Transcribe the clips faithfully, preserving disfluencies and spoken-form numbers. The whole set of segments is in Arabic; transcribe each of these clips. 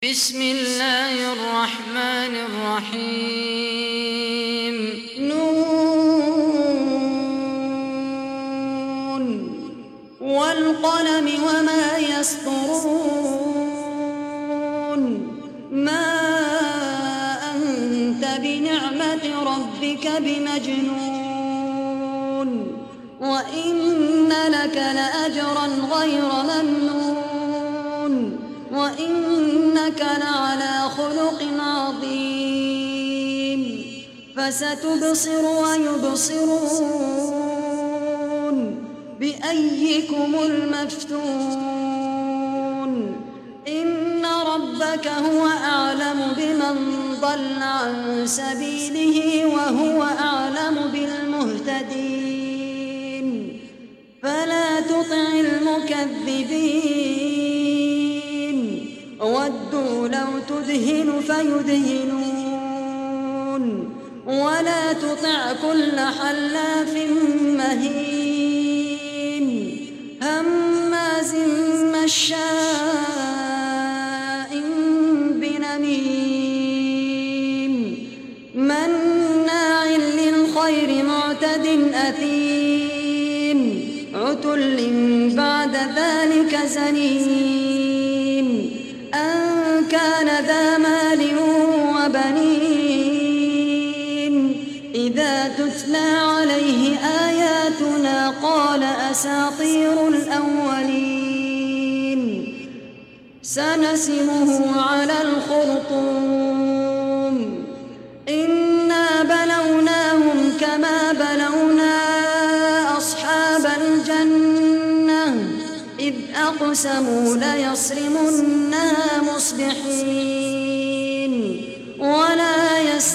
بسم الله الرحمن الرحيم نون والقلم وما يسطرون ما أنت بنعمة ربك بمجنون وإن لك لأجرا غير ممنون وإنك لعلى خلق عظيم فستبصر ويبصرون بأيكم المفتون إن ربك هو أعلم بمن ضل عن سبيله وهو أعلم بالمهتدين فلا تطع المكذبين ودوا لو تدهن فيدهنون ولا تطع كل حلاف مهين هماز مشاء بنميم مناع للخير معتد أثيم عتل بعد ذلك زنيم أن كان ذا مال وبنين إذا تتلى عليه آياتنا قال أساطير الأولين سنسمه على الخرطوم إنا بلوناهم كما بلونا أصحاب الجنة إذ أقسموا ليصرمنها مصبحين ولا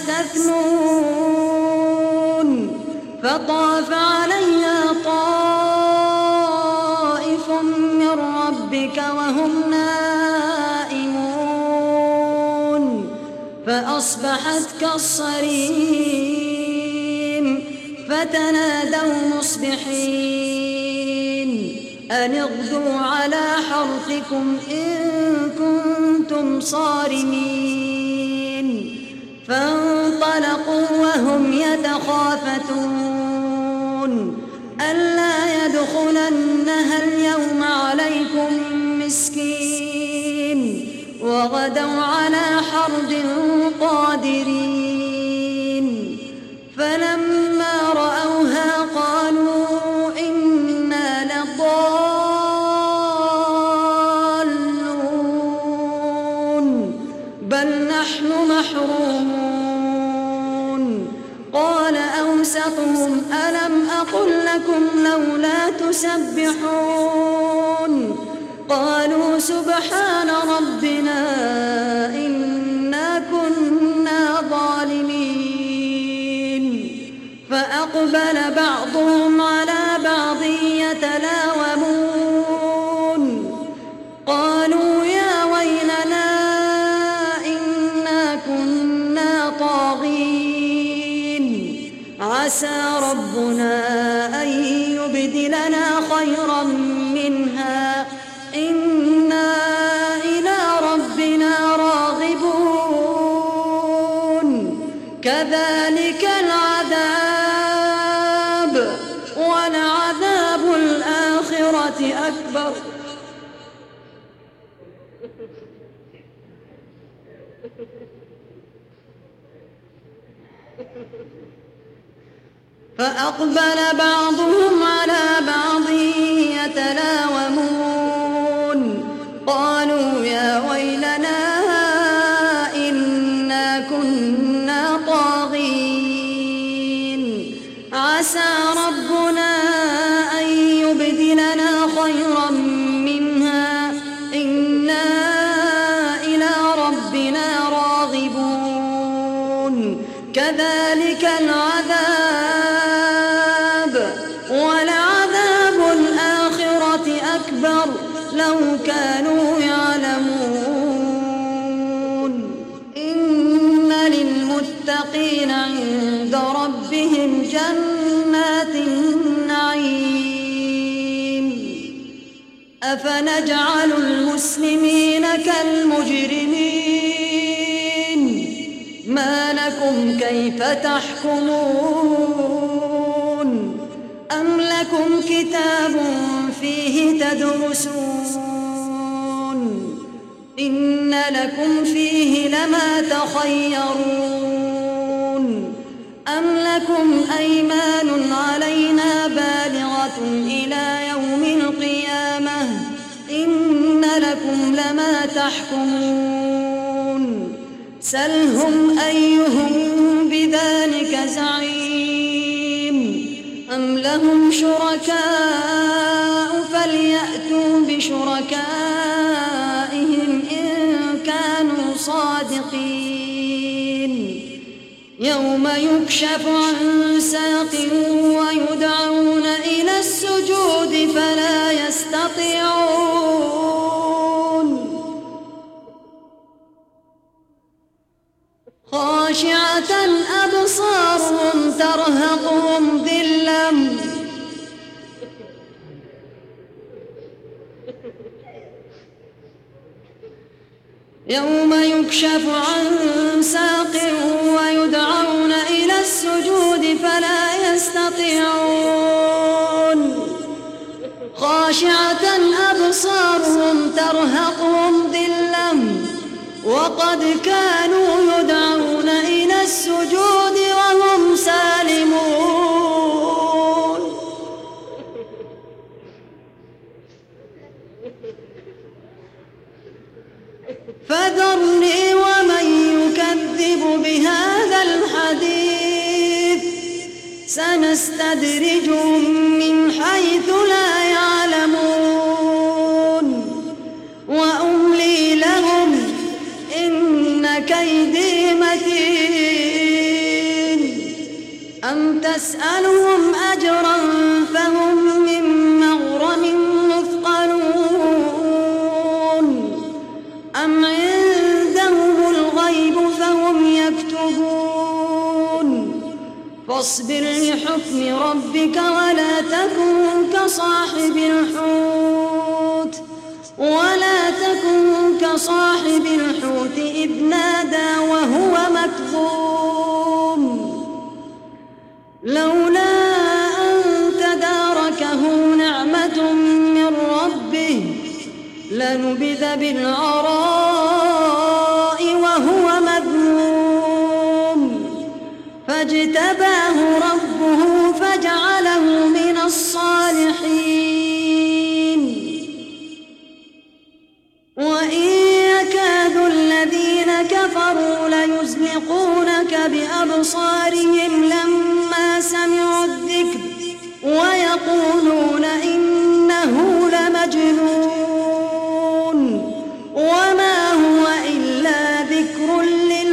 يستثنون فطاف عليها طائف من ربك وهم نائمون فأصبحت كالصريم فتنادوا مصبحين أن اغدوا على حرثكم إن كنتم صارمين فانطلقوا وهم يتخافتون ألا يدخلنها اليوم عليكم مسكين وغدوا على حرد قادرين فلما رأوها قالوا إنا لضالون بل نحن محرومون قال أوسطهم ألم أقل لكم لولا تسبحون قالوا سبحان ربنا إنا كنا ظالمين فأقبل بعضهم على بعض يتلاومون قالوا يا ويلنا إنا كنا طاغين عسى ربنا أن يبدلنا خيرا منها إنا إلى ربنا راغبون كذلك العذاب ولعذاب الآخرة أكبر فأقبل بعضهم على بعض يتلاومون قالوا يا ويلنا إنا كنا طاغين عسى ربنا أن يبدلنا خيرا منها إنا إلى ربنا راغبون كذلك العذاب ولعذاب الآخرة أكبر لو كانوا يعلمون إن للمتقين عند ربهم جنات النعيم أفنجعل المسلمين كالمجرمين لكم كيف تحكمون أم لكم كتاب فيه تدرسون إن لكم فيه لما تخيرون أم لكم أيمان علينا بالغة إلى يوم القيامة إن لكم لما تحكمون سلهم أيهم بذلك زعيم أم لهم شركاء فليأتوا بشركائهم إن كانوا صادقين يوم يكشف عن ساق ويدعون إلى السجود فلا يستطيعون خاشعة أبصارهم ترهقهم ذلة يوم يكشف عن ساق ويدعون إلى السجود فلا يستطيعون خاشعة أبصارهم ترهقهم ذلة وقد كانوا يدعون إلى السجود وهم سالمون فذرني ومن يكذب بهذا الحديث سنستدرجهم من حيث لا يعلمون وأملي لهم إن كيدي متين أم تسألهم أجرا فهم من مغرم مثقلون أم عندهم الغيب فهم يكتبون فاصبر لحكم ربك ولا تكن كصاحب الحوت ولا تكن كصاحب الحوت إذ نادى وهو مكظوم لولا أن تداركه نعمة من ربه لنبذ بالعراء وهو مذموم فاجتباه ربه فجعله من الصالحين وإن يكاد الذين كفروا ليزلقونك بأبصارهم لما سمعوا الذكر ويقولون إنه لمجنون وما هو إلا ذكر للعالمين